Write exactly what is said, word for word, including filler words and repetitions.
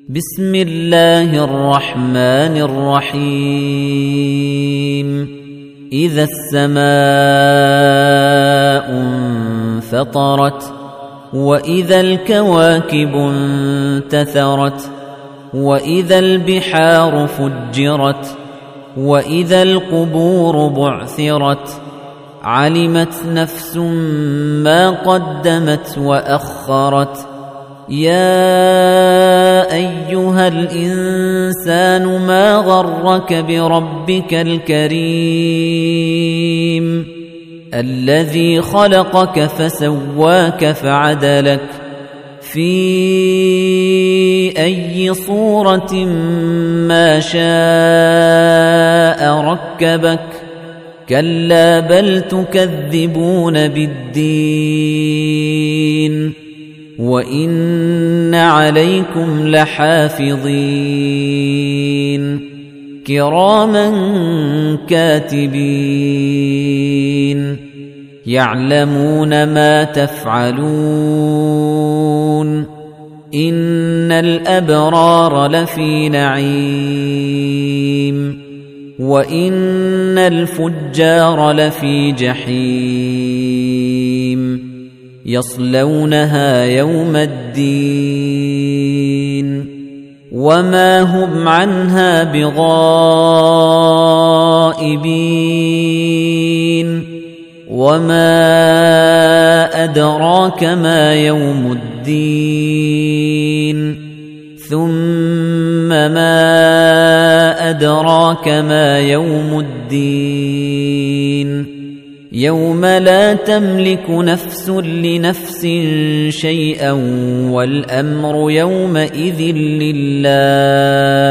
بسم الله الرحمن الرحيم إذا السماء انفطرت وإذا الكواكب انتثرت وإذا البحار فجرت وإذا القبور بعثرت علمت نفس ما قدمت وأخرت يا أيها الإنسان ما غرك بربك الكريم الذي خلقك فسواك فعدلك في أي صورة ما شاء ركبك كلا بل تكذبون بالدين وإن عليكم لحافظين كراما كاتبين يعلمون ما تفعلون إن الأبرار لفي نعيم وإن الفجار لفي جحيم يصلونها يوم الدين وما هم عنها بغائبين وما أدراك ما يوم الدين ثم ما أدراك ما يوم الدين يوم لا تملك نفس لنفس شيئا والأمر يومئذ لله